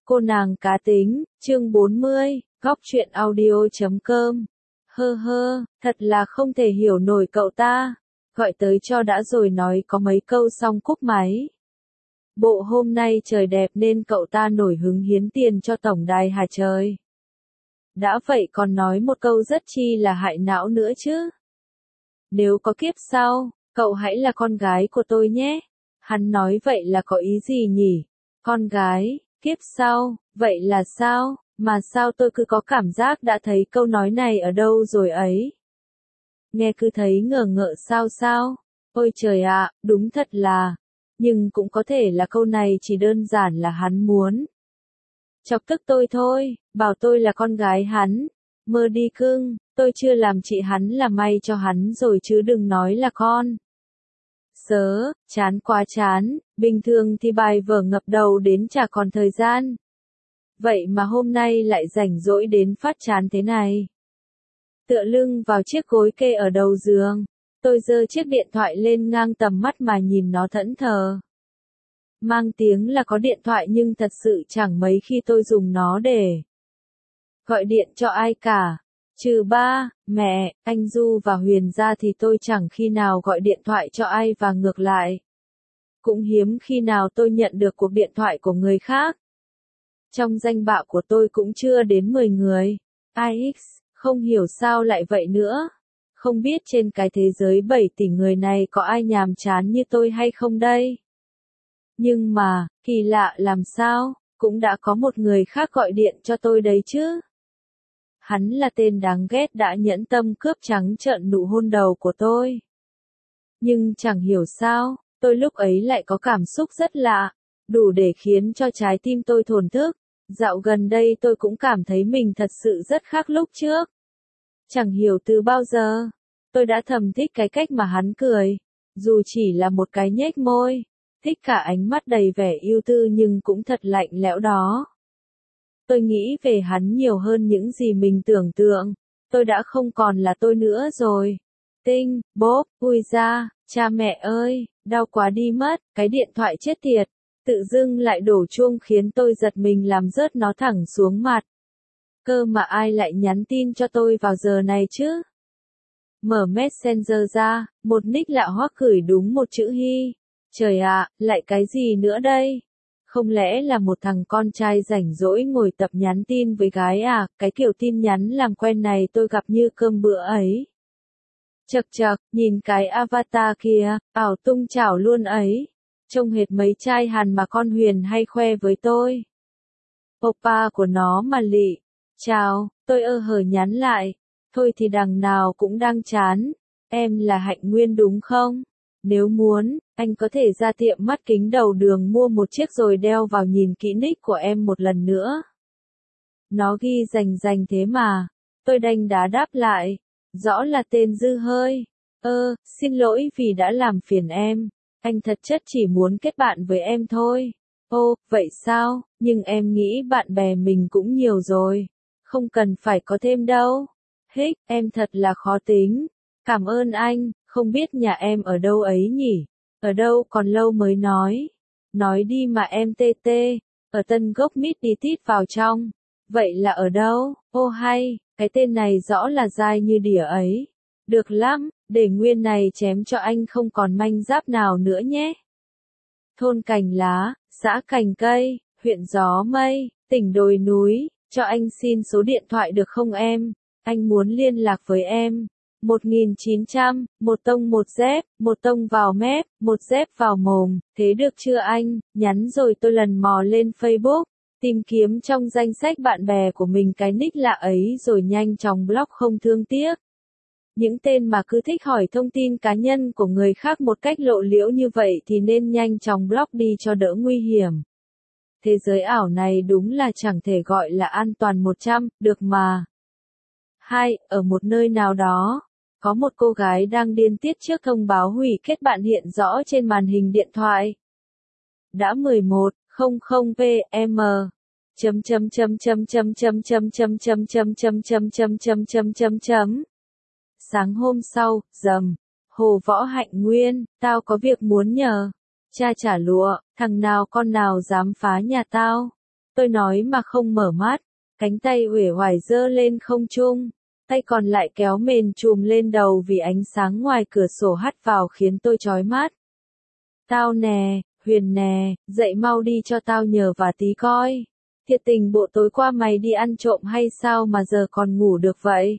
Cô nàng cá tính, chương 40, góc truyện audio.com. Thật là không thể hiểu nổi cậu ta. Gọi tới cho đã rồi nói có mấy câu xong cúp máy. Bộ hôm nay trời đẹp nên cậu ta nổi hứng hiến tiền cho tổng đài hả trời. Đã vậy còn nói một câu rất chi là hại não nữa chứ. Nếu có kiếp sau, cậu hãy là con gái của tôi nhé. Hắn nói vậy là có ý gì nhỉ? Con gái, kiếp sau, vậy là sao? Mà sao tôi cứ có cảm giác đã thấy câu nói này ở đâu rồi ấy? Nghe cứ thấy ngờ ngợ sao? Ôi trời ạ, đúng thật là. Nhưng cũng có thể là câu này chỉ đơn giản là hắn muốn chọc tức tôi thôi, bảo tôi là con gái hắn. Mơ đi cưng, tôi chưa làm chị hắn là may cho hắn rồi chứ đừng nói là con. Chán quá chán, bình thường thì bài vở ngập đầu đến chả còn thời gian. Vậy mà hôm nay lại rảnh rỗi đến phát chán thế này. Tựa lưng vào chiếc gối kê ở đầu giường, tôi giơ chiếc điện thoại lên ngang tầm mắt mà nhìn nó thẫn thờ. Mang tiếng là có điện thoại nhưng thật sự chẳng mấy khi tôi dùng nó để gọi điện cho ai cả. Trừ ba, mẹ, anh Du và Huyền ra thì tôi chẳng khi nào gọi điện thoại cho ai và ngược lại. Cũng hiếm khi nào tôi nhận được cuộc điện thoại của người khác. Trong danh bạ của tôi cũng chưa đến 10 người. IX, không hiểu sao lại vậy nữa. Không biết trên cái thế giới 7 tỷ người này có ai nhàm chán như tôi hay không đây? Nhưng mà, kỳ lạ làm sao, cũng đã có một người khác gọi điện cho tôi đấy chứ. Hắn là tên đáng ghét đã nhẫn tâm cướp trắng trợn nụ hôn đầu của tôi. Nhưng chẳng hiểu sao, tôi lúc ấy lại có cảm xúc rất lạ, đủ để khiến cho trái tim tôi thổn thức. Dạo gần đây tôi cũng cảm thấy mình thật sự rất khác lúc trước. Chẳng hiểu từ bao giờ, tôi đã thầm thích cái cách mà hắn cười, dù chỉ là một cái nhếch môi, thích cả ánh mắt đầy vẻ yêu tư nhưng cũng thật lạnh lẽo đó. Tôi nghĩ về hắn nhiều hơn những gì mình tưởng tượng, tôi đã không còn là tôi nữa rồi. Tinh, bốp, ui da, cha mẹ ơi, đau quá đi mất, cái điện thoại chết tiệt, tự dưng lại đổ chuông khiến tôi giật mình làm rớt nó thẳng xuống mặt. Cơ mà ai lại nhắn tin cho tôi vào giờ này chứ? Mở Messenger ra, một nick lạ hoắc gửi đúng một chữ hi. Trời ạ, lại cái gì nữa đây? Không lẽ là một thằng con trai rảnh rỗi ngồi tập nhắn tin với gái à? Cái kiểu tin nhắn làm quen này tôi gặp như cơm bữa ấy. Chậc, nhìn cái avatar kia, ảo tung chảo luôn ấy. Trông hệt mấy trai Hàn mà con Huyền hay khoe với tôi. Oppa của nó mà lị. Chào, tôi hở nhắn lại. Thôi thì đằng nào cũng đang chán. Em là Hạnh Nguyên đúng không? Nếu muốn, anh có thể ra tiệm mắt kính đầu đường mua một chiếc rồi đeo vào nhìn kỹ nick của em một lần nữa. Nó ghi rành thế mà. Tôi đanh đá đáp lại. Rõ là tên dư hơi. Xin lỗi vì đã làm phiền em. Anh thật chất chỉ muốn kết bạn với em thôi. Ô, vậy sao? Nhưng em nghĩ bạn bè mình cũng nhiều rồi. Không cần phải có thêm đâu. Hích, em thật là khó tính. Cảm ơn anh, không biết nhà em ở đâu ấy nhỉ? Ở đâu còn lâu mới nói. Nói đi mà em tê. Ở Tân Gốc Mít đi tít vào trong. Vậy là ở đâu? Ô hay, cái tên này rõ là dai như đỉa ấy. Được lắm, để nguyên này chém cho anh không còn manh giáp nào nữa nhé. Thôn Cành Lá, xã Cành Cây, huyện Gió Mây, tỉnh Đồi Núi, cho anh xin số điện thoại được không em? Anh muốn liên lạc với em. 1900, một tông một dép, một tông vào mép, một dép vào mồm, thế được chưa anh? Nhắn rồi tôi lần mò lên Facebook, tìm kiếm trong danh sách bạn bè của mình cái nick lạ ấy rồi nhanh chóng block không thương tiếc. Những tên mà cứ thích hỏi thông tin cá nhân của người khác một cách lộ liễu như vậy thì nên nhanh chóng block đi cho đỡ nguy hiểm. Thế giới ảo này đúng là chẳng thể gọi là an toàn 100, được mà. 2. Ở một nơi nào đó, có một cô gái đang điên tiết trước thông báo hủy kết bạn hiện rõ trên màn hình điện thoại. Đã 11:00 PM. Sáng hôm sau, Hồ Võ Hạnh Nguyên, tao có việc muốn nhờ. Cha trả lụa, thằng nào con nào dám phá nhà tao. Tôi nói mà không mở mắt, cánh tay uể oải giơ lên không trung, tay còn lại kéo mền trùm lên đầu vì ánh sáng ngoài cửa sổ hắt vào khiến tôi chói mắt. Tao nè, Huyền nè, dậy mau đi cho tao nhờ và tí coi. Thiệt tình bộ tối qua mày đi ăn trộm hay sao mà giờ còn ngủ được vậy?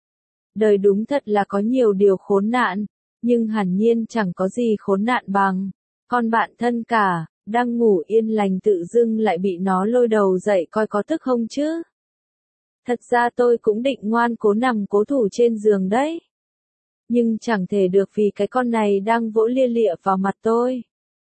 Đời đúng thật là có nhiều điều khốn nạn, nhưng hẳn nhiên chẳng có gì khốn nạn bằng con bạn thân cả, đang ngủ yên lành tự dưng lại bị nó lôi đầu dậy coi có tức không chứ. Thật ra tôi cũng định ngoan cố nằm cố thủ trên giường đấy. Nhưng chẳng thể được vì cái con này đang vỗ lia lịa vào mặt tôi.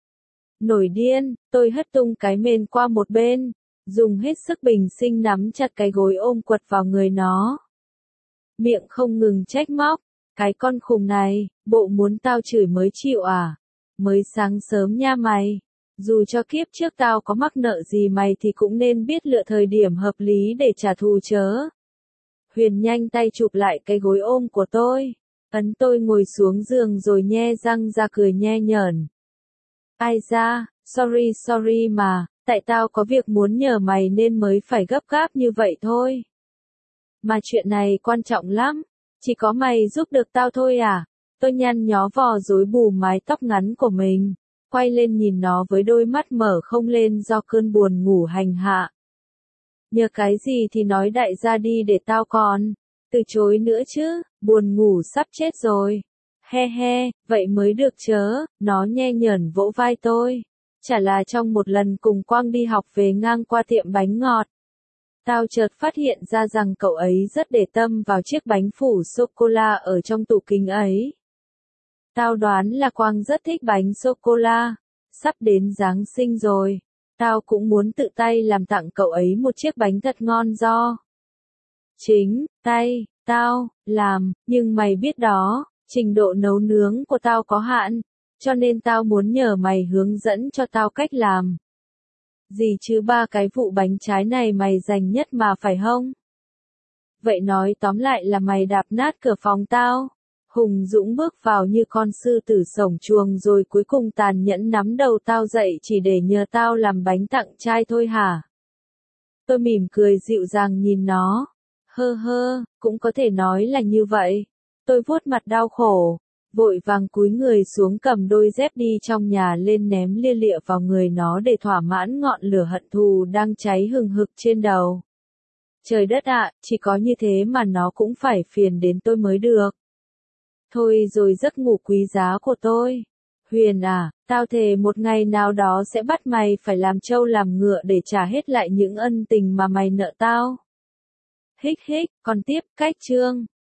Nổi điên, tôi hất tung cái mền qua một bên, dùng hết sức bình sinh nắm chặt cái gối ôm quật vào người nó. Miệng không ngừng trách móc, cái con khùng này, bộ muốn tao chửi mới chịu à? Mới sáng sớm nha mày. Dù cho kiếp trước tao có mắc nợ gì mày thì cũng nên biết lựa thời điểm hợp lý để trả thù chớ. Huyền nhanh tay chụp lại cái gối ôm của tôi, ấn tôi ngồi xuống giường rồi nhe răng ra cười nhe nhởn. Ai da, sorry mà, tại tao có việc muốn nhờ mày nên mới phải gấp gáp như vậy thôi. Mà chuyện này quan trọng lắm, chỉ có mày giúp được tao thôi à? Tôi nhăn nhó vò rối bù mái tóc ngắn của mình, quay lên nhìn nó với đôi mắt mở không lên do cơn buồn ngủ hành hạ. Nhờ cái gì thì nói đại gia đi để tao còn từ chối nữa chứ, buồn ngủ sắp chết rồi. He he, vậy mới được chớ, nó nhe nhởn vỗ vai tôi. Chả là trong một lần cùng Quang đi học về ngang qua tiệm bánh ngọt. Tao chợt phát hiện ra rằng cậu ấy rất để tâm vào chiếc bánh phủ sô-cô-la ở trong tủ kính ấy. Tao đoán là Quang rất thích bánh sô-cô-la. Sắp đến Giáng sinh rồi. Tao cũng muốn tự tay làm tặng cậu ấy một chiếc bánh thật ngon do chính tay tao làm, nhưng mày biết đó, trình độ nấu nướng của tao có hạn, cho nên tao muốn nhờ mày hướng dẫn cho tao cách làm. Gì chứ ba cái vụ bánh trái này mày dành nhất mà phải không? Vậy nói tóm lại là mày đạp nát cửa phòng tao. Hùng Dũng bước vào như con sư tử sổng chuồng rồi cuối cùng tàn nhẫn nắm đầu tao dậy chỉ để nhờ tao làm bánh tặng trai thôi hả? Tôi mỉm cười dịu dàng nhìn nó. Hơ, cũng có thể nói là như vậy. Tôi vuốt mặt đau khổ, vội vàng cúi người xuống cầm đôi dép đi trong nhà lên ném lia lịa vào người nó để thỏa mãn ngọn lửa hận thù đang cháy hừng hực trên đầu. Trời đất ạ, chỉ có như thế mà nó cũng phải phiền đến tôi mới được. Thôi rồi giấc ngủ quý giá của tôi. Huyền à, tao thề một ngày nào đó sẽ bắt mày phải làm trâu làm ngựa để trả hết lại những ân tình mà mày nợ tao. Hích, còn tiếp, cách chương.